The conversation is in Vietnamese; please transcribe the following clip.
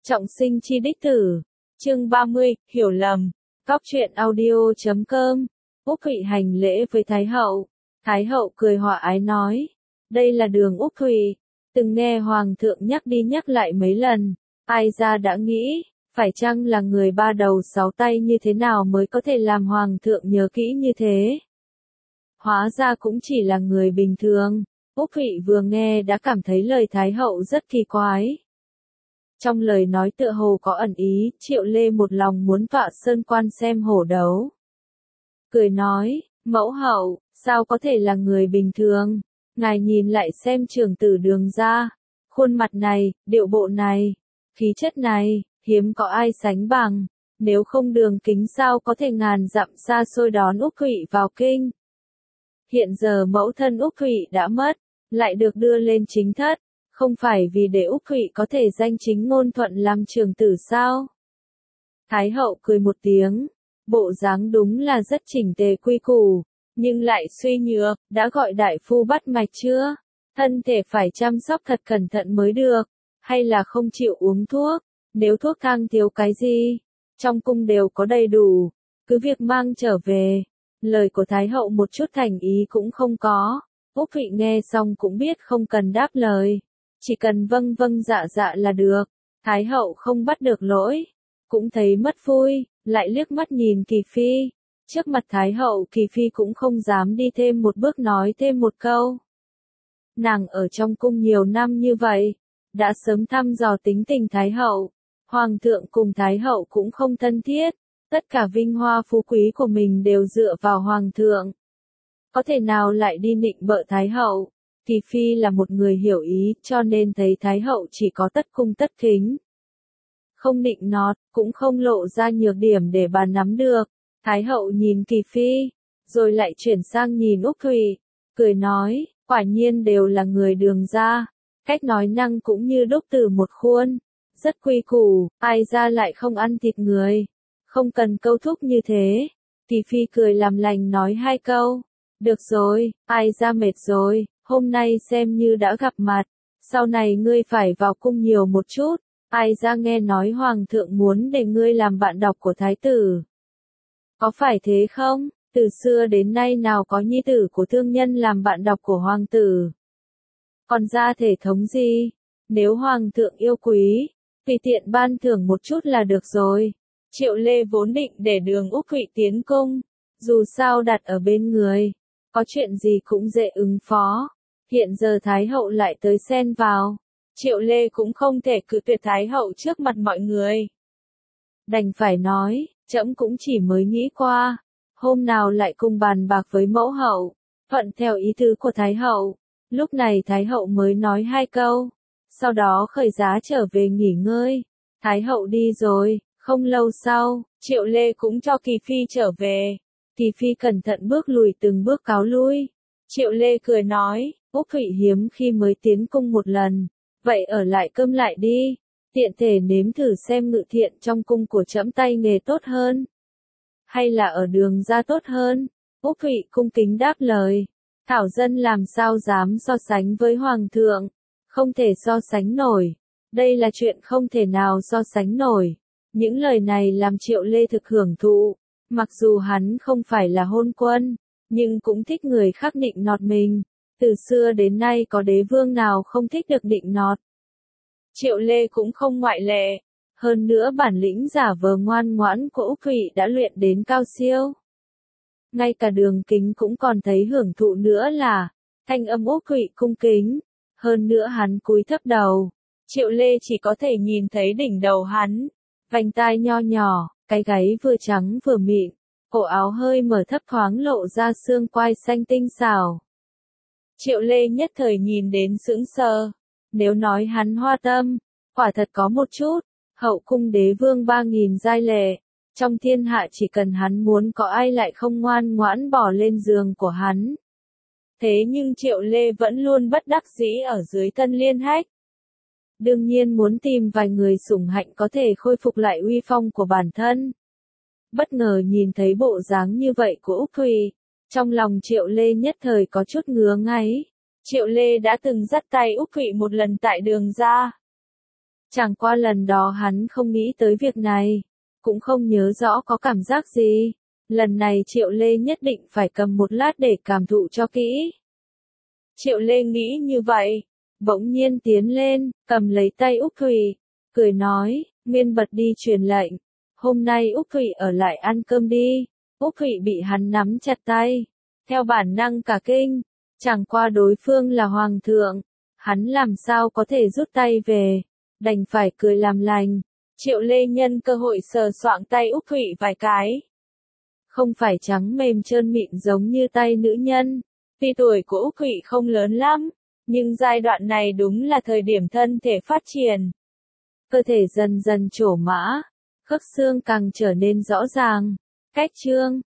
Trọng sinh chi đích tử. Chương 30, hiểu lầm. Góc truyện audio.com. Úc Thụy hành lễ với Thái hậu. Thái hậu cười hòa ái nói. Đây là đường Úc Thụy. Từng nghe Hoàng thượng nhắc đi nhắc lại mấy lần. Ai ra đã nghĩ, phải chăng là người ba đầu sáu tay như thế nào mới có thể làm Hoàng thượng nhớ kỹ như thế? Hóa ra cũng chỉ là người bình thường. Úc Thụy vừa nghe đã cảm thấy lời Thái hậu rất kỳ quái. Trong lời nói tựa hồ có ẩn ý, Triệu Lê một lòng muốn tọa sơn quan xem hổ đấu. Cười nói, mẫu hậu, sao có thể là người bình thường? Ngài nhìn lại xem trưởng tử Đường ra, khuôn mặt này, điệu bộ này, khí chất này, hiếm có ai sánh bằng. Nếu không Đường Kính sao có thể ngàn dặm xa xôi đón Úc Thụy vào kinh. Hiện giờ mẫu thân Úc Thụy đã mất, lại được đưa lên chính thất. Không phải vì để Úc Thụy có thể danh chính ngôn thuận làm trưởng tử sao? Thái hậu cười một tiếng, bộ dáng đúng là rất chỉnh tề quy củ, nhưng lại suy nhược, đã gọi đại phu bắt mạch chưa? Thân thể phải chăm sóc thật cẩn thận mới được, hay là không chịu uống thuốc? Nếu thuốc thang thiếu cái gì, trong cung đều có đầy đủ, cứ việc mang trở về. Lời của Thái hậu một chút thành ý cũng không có, Úc Thụy nghe xong cũng biết không cần đáp lời. Chỉ cần vâng vâng dạ dạ là được. Thái hậu không bắt được lỗi, cũng thấy mất vui, lại liếc mắt nhìn Kỳ Phi. Trước mặt Thái hậu Kỳ Phi cũng không dám đi thêm một bước nói thêm một câu. Nàng ở trong cung nhiều năm như vậy, đã sớm thăm dò tính tình Thái hậu. Hoàng thượng cùng Thái hậu cũng không thân thiết, tất cả vinh hoa phú quý của mình đều dựa vào Hoàng thượng. Có thể nào lại đi nịnh bợ Thái hậu? Kỳ Phi là một người hiểu ý, cho nên thấy Thái hậu chỉ có tất cung tất kính. Không nịnh nọt, cũng không lộ ra nhược điểm để bà nắm được. Thái hậu nhìn Kỳ Phi, rồi lại chuyển sang nhìn Úc Thụy, cười nói, quả nhiên đều là người Đường ra. Cách nói năng cũng như đúc từ một khuôn, rất quy củ, ai ra lại không ăn thịt người. Không cần câu thúc như thế. Kỳ Phi cười làm lành nói hai câu. Được rồi, ai ra mệt rồi. Hôm nay xem như đã gặp mặt, sau này ngươi phải vào cung nhiều một chút, ai ra nghe nói Hoàng thượng muốn để ngươi làm bạn đọc của Thái tử. Có phải thế không? Từ xưa đến nay nào có nhi tử của thương nhân làm bạn đọc của Hoàng tử. Còn ra thể thống gì? Nếu Hoàng thượng yêu quý, tùy tiện ban thưởng một chút là được rồi. Triệu Lê vốn định để Đường Úc Thụy tiến cung, dù sao đặt ở bên người, có chuyện gì cũng dễ ứng phó. Hiện giờ Thái hậu lại tới xen vào, Triệu Lê cũng không thể cự tuyệt Thái hậu trước mặt mọi người. Đành phải nói, trẫm cũng chỉ mới nghĩ qua, hôm nào lại cùng bàn bạc với mẫu hậu, thuận theo ý tứ của Thái hậu. Lúc này Thái hậu mới nói hai câu, sau đó khởi giá trở về nghỉ ngơi. Thái hậu đi rồi, không lâu sau, Triệu Lê cũng cho Kỳ Phi trở về. Kỳ Phi cẩn thận bước lùi từng bước cáo lui. Triệu Lê cười nói, Úc Thụy hiếm khi mới tiến cung một lần, vậy ở lại cơm lại đi, tiện thể nếm thử xem ngự thiện trong cung của trẫm tay nghề tốt hơn, hay là ở Đường ra tốt hơn. Úc Thụy cung kính đáp lời, thảo dân làm sao dám so sánh với Hoàng thượng, không thể so sánh nổi, đây là chuyện không thể nào so sánh nổi. Những lời này làm Triệu Lê thực hưởng thụ, mặc dù hắn không phải là hôn quân, nhưng cũng thích người khác nịnh nọt mình. Từ xưa đến nay có đế vương nào không thích được nịnh nọt. Triệu Lê cũng không ngoại lệ. Hơn nữa bản lĩnh giả vờ ngoan ngoãn của Úc Thụy đã luyện đến cao siêu. Ngay cả Đường Kính cũng còn thấy hưởng thụ nữa là, thanh âm Úc Thụy cung kính. Hơn nữa hắn cúi thấp đầu. Triệu Lê chỉ có thể nhìn thấy đỉnh đầu hắn. Vành tai nho nhỏ, cái gáy vừa trắng vừa mịn. Cổ áo hơi mở thấp thoáng lộ ra xương quai xanh tinh xảo. Triệu Lê nhất thời nhìn đến sững sờ. Nếu nói hắn hoa tâm, quả thật có một chút. Hậu cung đế vương 3000 giai lệ, trong thiên hạ chỉ cần hắn muốn có ai lại không ngoan ngoãn bỏ lên giường của hắn. Thế nhưng Triệu Lê vẫn luôn bất đắc dĩ ở dưới thân liên hách. Đương nhiên muốn tìm vài người sủng hạnh có thể khôi phục lại uy phong của bản thân. Bất ngờ nhìn thấy bộ dáng như vậy của Úc Thụy, trong lòng Triệu Lê nhất thời có chút ngứa ngáy. Triệu Lê đã từng dắt tay Úc Thụy một lần tại Đường ra. Chẳng qua lần đó hắn không nghĩ tới việc này, cũng không nhớ rõ có cảm giác gì. Lần này Triệu Lê nhất định phải cầm một lát để cảm thụ cho kỹ. Triệu Lê nghĩ như vậy, bỗng nhiên tiến lên, cầm lấy tay Úc Thủy, cười nói, Miên bật đi truyền lệnh. Hôm nay Úc Thủy ở lại ăn cơm đi. Úc Thủy bị hắn nắm chặt tay, theo bản năng cả kinh, chẳng qua đối phương là hoàng thượng, hắn làm sao có thể rút tay về, đành phải cười làm lành. Triệu Lê nhân cơ hội sờ soạng tay Úc Thủy vài cái. Không phải trắng mềm trơn mịn giống như tay nữ nhân. Tuy tuổi của Úc Thủy không lớn lắm, nhưng giai đoạn này đúng là thời điểm thân thể phát triển. Cơ thể dần dần trổ mã, khớp xương càng trở nên rõ ràng, cách trương,